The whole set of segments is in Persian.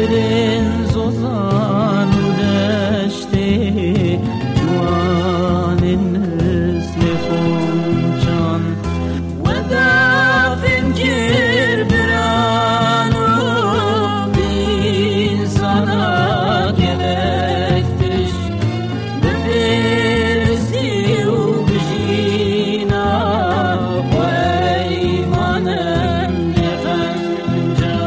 شیرین زوزان و دشتی جوان نسل خونچان و دافن گیر برانو بین sana gerektiş befirzi u bjina و ایمانم نخنجا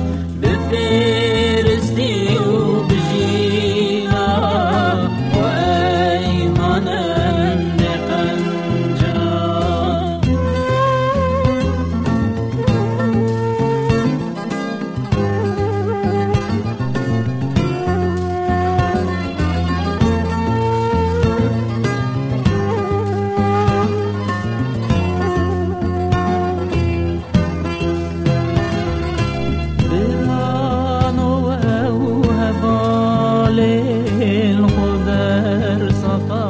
بفرستی و بجینا و ایمانم نخنجا الخضر صفا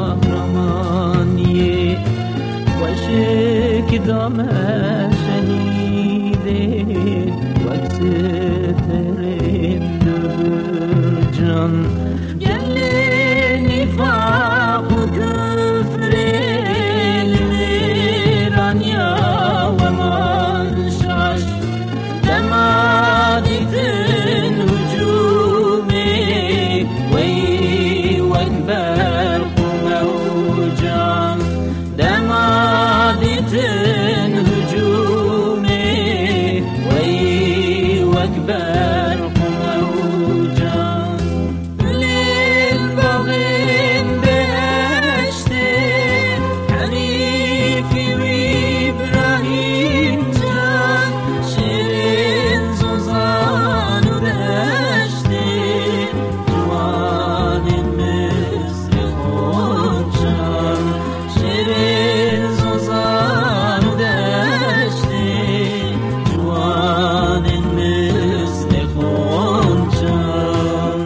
رماني وشك دم شهيدين وكسترين درجان جلني فاق كفر الميران يا ومنشاش دمادي هجومي وي واكبر موجان للبغين بهشتي حنيفي وابراهيم جان شيرين زوزان ودشتي جوان مصر خونشان شيرين زوزان ودشتي جوان مثل خونشان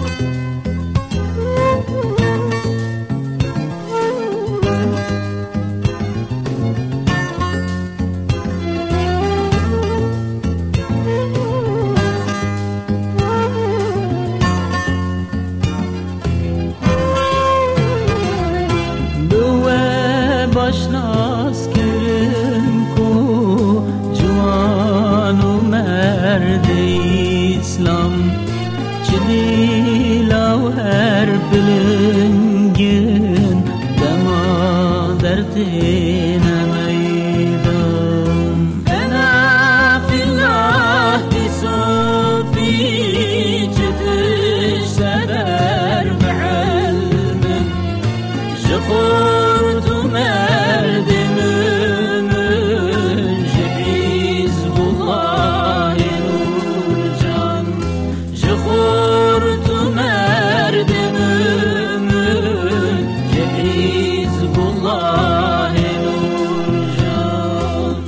başnas kerim ko جوان و مرد اسلام چلیلا و هر بلنگن دما درتین میدان انا فی الله بصوفی جتش سبر بعلم جخورت مرد مؤمن حزب الله نورجان جخورت مرد مؤمن حزب الله نورجان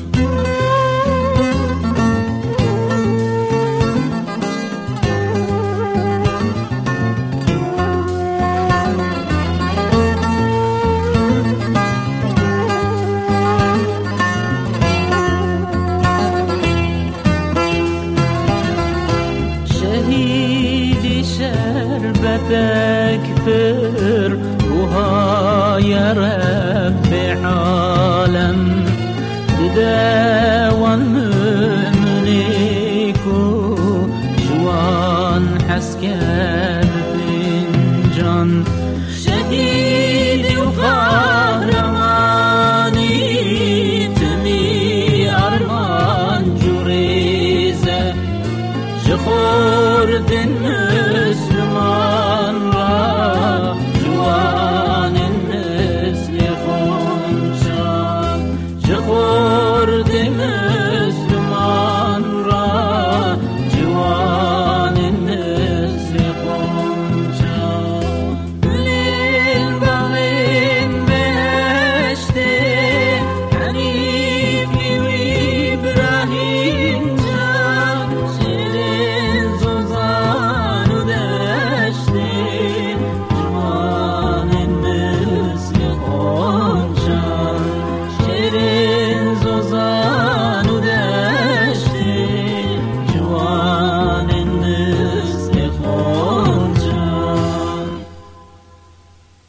تكفر وها يا رب عالم داوان مملكو جوان حسكب فنجان شهيد وقهرماني تمي أرمان جريزة جخورد مسلمان